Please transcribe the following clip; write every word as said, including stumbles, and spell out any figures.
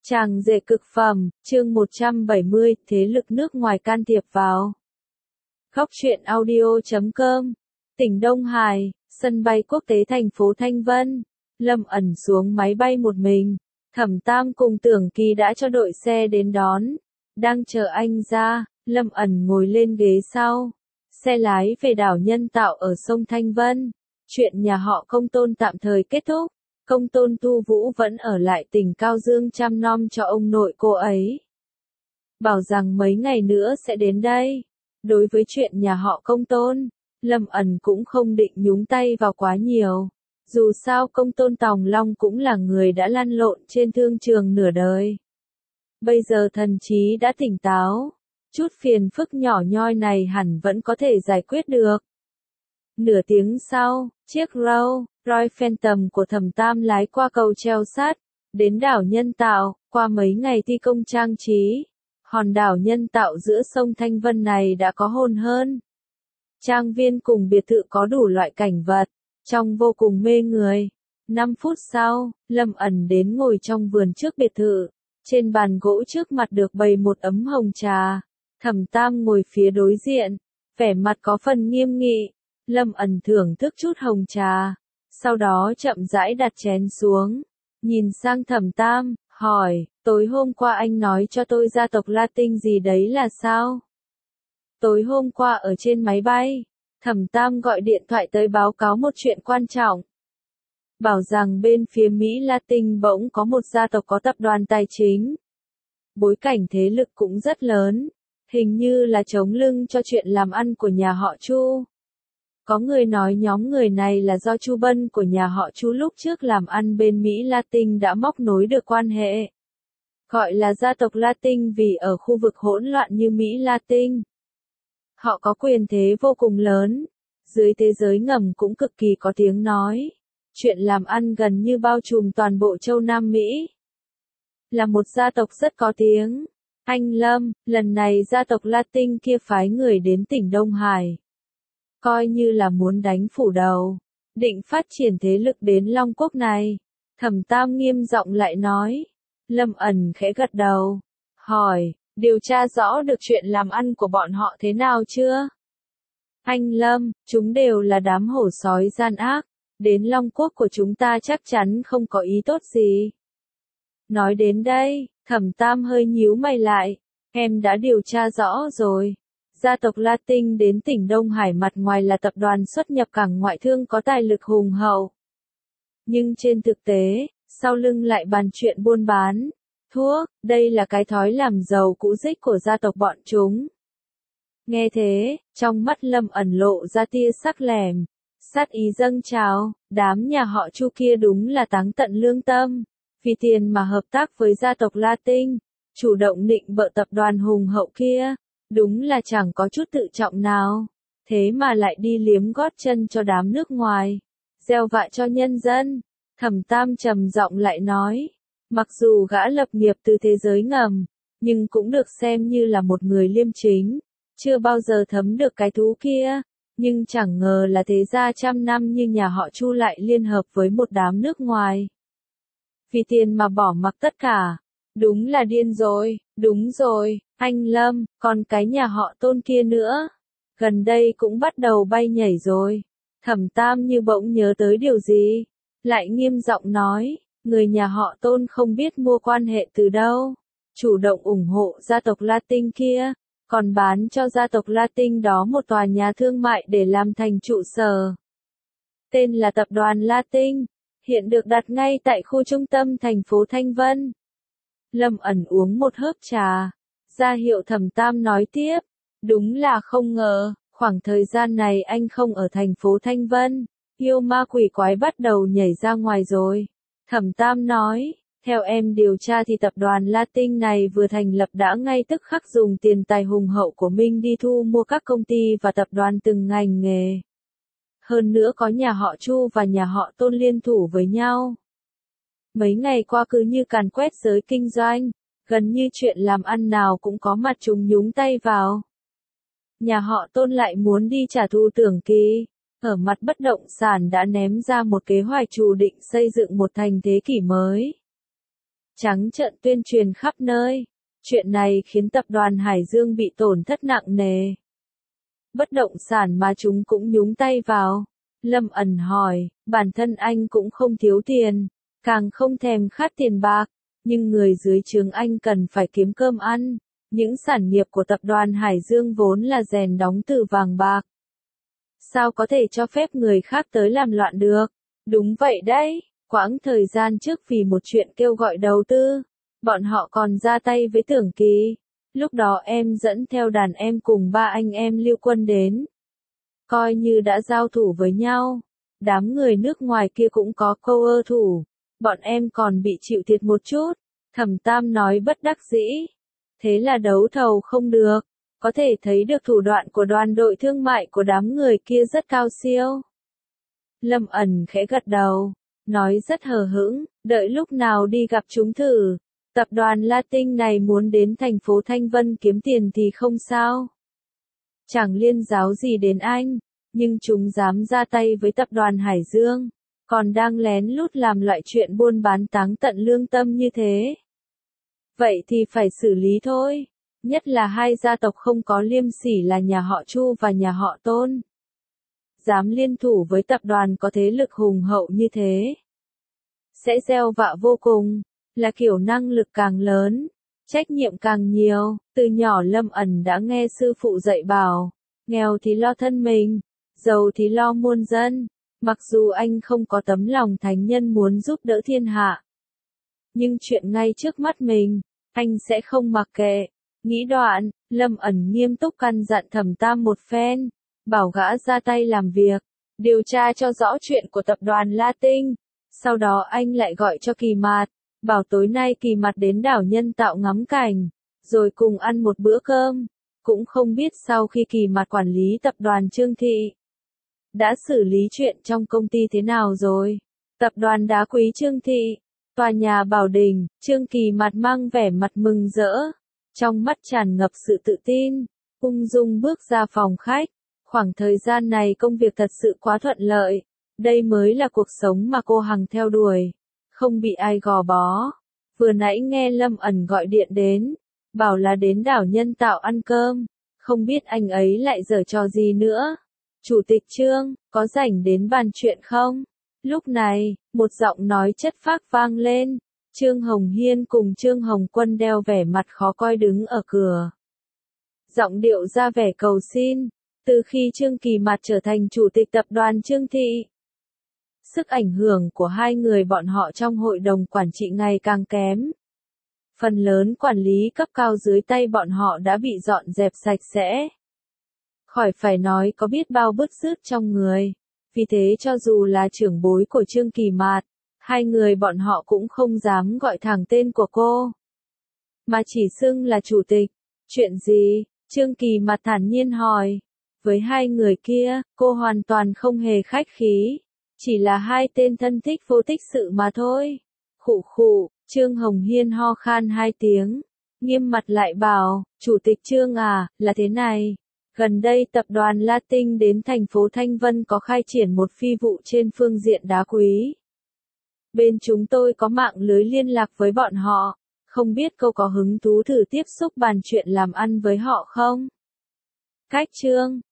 Chàng rể cực phẩm, chương một trăm bảy mươi, thế lực nước ngoài can thiệp vào. Khóc chuyện audio chấm com, tỉnh Đông Hải, sân bay quốc tế thành phố Thanh Vân. Lâm ẩn xuống máy bay một mình. Thẩm Tam cùng Tưởng Kỳ đã cho đội xe đến đón. Đang chờ anh ra, Lâm ẩn ngồi lên ghế sau. Xe lái về đảo Nhân Tạo ở sông Thanh Vân. Chuyện nhà họ Công Tôn tạm thời kết thúc. Công Tôn Tu Vũ vẫn ở lại tỉnh Cao Dương chăm nom cho ông nội cô ấy. Bảo rằng mấy ngày nữa sẽ đến đây. Đối với chuyện nhà họ Công Tôn, Lâm ẩn cũng không định nhúng tay vào quá nhiều. Dù sao Công Tôn Tòng Long cũng là người đã lăn lộn trên thương trường nửa đời. Bây giờ thần trí đã tỉnh táo. Chút phiền phức nhỏ nhoi này hẳn vẫn có thể giải quyết được. Nửa tiếng sau, chiếc Rolls Royce Phantom của Thẩm Tam lái qua cầu treo sắt, đến đảo Nhân Tạo. Qua mấy ngày thi công trang trí, hòn đảo Nhân Tạo giữa sông Thanh Vân này đã có hồn hơn. Trang viên cùng biệt thự có đủ loại cảnh vật, trông vô cùng mê người. Năm phút sau, Lâm ẩn đến ngồi trong vườn trước biệt thự. Trên bàn gỗ trước mặt được bày một ấm hồng trà. Thẩm Tam ngồi phía đối diện, vẻ mặt có phần nghiêm nghị. Lâm ẩn thưởng thức chút hồng trà, sau đó chậm rãi đặt chén xuống, nhìn sang Thẩm Tam, hỏi, tối hôm qua anh nói cho tôi gia tộc La Tinh gì đấy là sao? Tối hôm qua ở trên máy bay, Thẩm Tam gọi điện thoại tới báo cáo một chuyện quan trọng. Bảo rằng bên phía Mỹ La Tinh bỗng có một gia tộc có tập đoàn tài chính. Bối cảnh thế lực cũng rất lớn, hình như là chống lưng cho chuyện làm ăn của nhà họ Chu. Có người nói nhóm người này là do Chu Bân của nhà họ Chu lúc trước làm ăn bên Mỹ Latin đã móc nối được quan hệ. Gọi là gia tộc Latin vì ở khu vực hỗn loạn như Mỹ Latin. Họ có quyền thế vô cùng lớn, dưới thế giới ngầm cũng cực kỳ có tiếng nói. Chuyện làm ăn gần như bao trùm toàn bộ châu Nam Mỹ. Là một gia tộc rất có tiếng. Anh Lâm, lần này gia tộc Latin kia phái người đến tỉnh Đông Hải. Coi như là muốn đánh phủ đầu, định phát triển thế lực đến Long Quốc này. Thẩm Tam nghiêm giọng lại nói. Lâm ẩn khẽ gật đầu, hỏi, điều tra rõ được chuyện làm ăn của bọn họ thế nào chưa? Anh Lâm, chúng đều là đám hổ sói gian ác, đến Long Quốc của chúng ta chắc chắn không có ý tốt gì. Nói đến đây, Thẩm Tam hơi nhíu mày lại, em đã điều tra rõ rồi. Gia tộc Latin đến tỉnh Đông Hải mặt ngoài là tập đoàn xuất nhập cảng ngoại thương có tài lực hùng hậu. Nhưng trên thực tế, sau lưng lại bàn chuyện buôn bán, thuốc, đây là cái thói làm giàu cũ rích của gia tộc bọn chúng. Nghe thế, trong mắt Lâm ẩn lộ ra tia sắc lẻm, sát ý dâng trào, đám nhà họ Chu kia đúng là táng tận lương tâm, vì tiền mà hợp tác với gia tộc Latin, chủ động nịnh bợ tập đoàn hùng hậu kia. Đúng là chẳng có chút tự trọng nào, thế mà lại đi liếm gót chân cho đám nước ngoài, gieo vạ cho nhân dân. Thẩm Tam trầm giọng lại nói, mặc dù gã lập nghiệp từ thế giới ngầm, nhưng cũng được xem như là một người liêm chính, chưa bao giờ thấm được cái thú kia, nhưng chẳng ngờ là thế gia trăm năm như nhà họ Chu lại liên hợp với một đám nước ngoài. Vì tiền mà bỏ mặc tất cả, đúng là điên rồi, đúng rồi. Anh Lâm, còn cái nhà họ Tôn kia nữa, gần đây cũng bắt đầu bay nhảy rồi. Thẩm Tam như bỗng nhớ tới điều gì, lại nghiêm giọng nói, người nhà họ Tôn không biết mua quan hệ từ đâu, chủ động ủng hộ gia tộc Latin kia, còn bán cho gia tộc Latin đó một tòa nhà thương mại để làm thành trụ sở. Tên là tập đoàn Latin, hiện được đặt ngay tại khu trung tâm thành phố Thanh Vân. Lâm ẩn uống một hớp trà. Ra hiệu Thẩm Tam nói tiếp, đúng là không ngờ, khoảng thời gian này anh không ở thành phố Thanh Vân, yêu ma quỷ quái bắt đầu nhảy ra ngoài rồi. Thẩm Tam nói, theo em điều tra thì tập đoàn Latin này vừa thành lập đã ngay tức khắc dùng tiền tài hùng hậu của mình đi thu mua các công ty và tập đoàn từng ngành nghề. Hơn nữa có nhà họ Chu và nhà họ Tôn liên thủ với nhau. Mấy ngày qua cứ như càn quét giới kinh doanh. Gần như chuyện làm ăn nào cũng có mặt chúng nhúng tay vào. Nhà họ Tôn lại muốn đi trả thù Tưởng Kỳ, ở mặt bất động sản đã ném ra một kế hoạch chủ định xây dựng một thành thế kỷ mới. trắng trợn tuyên truyền khắp nơi. Chuyện này khiến tập đoàn Hải Dương bị tổn thất nặng nề. Bất động sản mà chúng cũng nhúng tay vào. Lâm ẩn hỏi, bản thân anh cũng không thiếu tiền, càng không thèm khát tiền bạc, nhưng người dưới trướng anh cần phải kiếm cơm ăn. Những sản nghiệp của tập đoàn Hải Dương vốn là rèn đóng từ vàng bạc. Sao có thể cho phép người khác tới làm loạn được? Đúng vậy đấy, quãng thời gian trước vì một chuyện kêu gọi đầu tư, bọn họ còn ra tay với Tưởng Kỳ. Lúc đó em dẫn theo đàn em cùng ba anh em Lưu Quân đến. Coi như đã giao thủ với nhau. Đám người nước ngoài kia cũng có câu ơ thủ. Bọn em còn bị chịu thiệt một chút. Thẩm Tam nói bất đắc dĩ. Thế là đấu thầu không được. Có thể thấy được thủ đoạn của đoàn đội thương mại của đám người kia rất cao siêu. Lâm ẩn khẽ gật đầu. Nói rất hờ hững. Đợi lúc nào đi gặp chúng thử. Tập đoàn Latin này muốn đến thành phố Thanh Vân kiếm tiền thì không sao. Chẳng liên giáo gì đến anh, nhưng chúng dám ra tay với tập đoàn Hải Dương, còn đang lén lút làm loại chuyện buôn bán táng tận lương tâm như thế. Vậy thì phải xử lý thôi, nhất là hai gia tộc không có liêm sỉ là nhà họ Chu và nhà họ Tôn. Dám liên thủ với tập đoàn có thế lực hùng hậu như thế. Sẽ gieo vạ vô cùng. Là kiểu năng lực càng lớn, trách nhiệm càng nhiều. Từ nhỏ Lâm ẩn đã nghe sư phụ dạy bảo, nghèo thì lo thân mình, giàu thì lo muôn dân. Mặc dù anh không có tấm lòng thánh nhân muốn giúp đỡ thiên hạ, nhưng chuyện ngay trước mắt mình, anh sẽ không mặc kệ. Nghĩ đoạn, Lâm ẩn nghiêm túc căn dặn Thẩm Tam một phen, bảo gã ra tay làm việc, điều tra cho rõ chuyện của tập đoàn Latin. Sau đó anh lại gọi cho Kỳ Mạt, bảo tối nay Kỳ Mạt đến đảo Nhân Tạo ngắm cảnh, rồi cùng ăn một bữa cơm. Cũng không biết sau khi Kỳ Mạt quản lý tập đoàn Trương Thị, đã xử lý chuyện trong công ty thế nào rồi. Tập đoàn đá quý Trương Thị, tòa nhà Bảo Đình, Trương Kỳ Mạt mang vẻ mặt mừng rỡ, trong mắt tràn ngập sự tự tin, ung dung bước ra phòng khách. Khoảng thời gian này công việc thật sự quá thuận lợi, đây mới là cuộc sống mà cô hằng theo đuổi, không bị ai gò bó. Vừa nãy nghe Lâm ẩn gọi điện đến, bảo là đến đảo Nhân Tạo ăn cơm, không biết anh ấy lại giở trò gì nữa. Chủ tịch Trương, có rảnh đến bàn chuyện không? Lúc này, một giọng nói chất phác vang lên. Trương Hồng Hiên cùng Trương Hồng Quân đeo vẻ mặt khó coi đứng ở cửa. Giọng điệu ra vẻ cầu xin. Từ khi Trương Kỳ Mạt trở thành chủ tịch tập đoàn Trương Thị, sức ảnh hưởng của hai người bọn họ trong hội đồng quản trị ngày càng kém. Phần lớn quản lý cấp cao dưới tay bọn họ đã bị dọn dẹp sạch sẽ. Khỏi phải nói có biết bao bứt rứt trong người. Vì thế cho dù là trưởng bối của Trương Kỳ Mạt, hai người bọn họ cũng không dám gọi thẳng tên của cô, mà chỉ xưng là chủ tịch. Chuyện gì? Trương Kỳ Mạt thản nhiên hỏi. Với hai người kia, cô hoàn toàn không hề khách khí. Chỉ là hai tên thân thích vô tích sự mà thôi. Khụ khụ, Trương Hồng Hiên ho khan hai tiếng, nghiêm mặt lại bảo, Chủ tịch Trương à, là thế này. Gần đây tập đoàn Latin đến thành phố Thanh Vân có khai triển một phi vụ trên phương diện đá quý. Bên chúng tôi có mạng lưới liên lạc với bọn họ, không biết cô có hứng thú thử tiếp xúc bàn chuyện làm ăn với họ không? Cách Trương,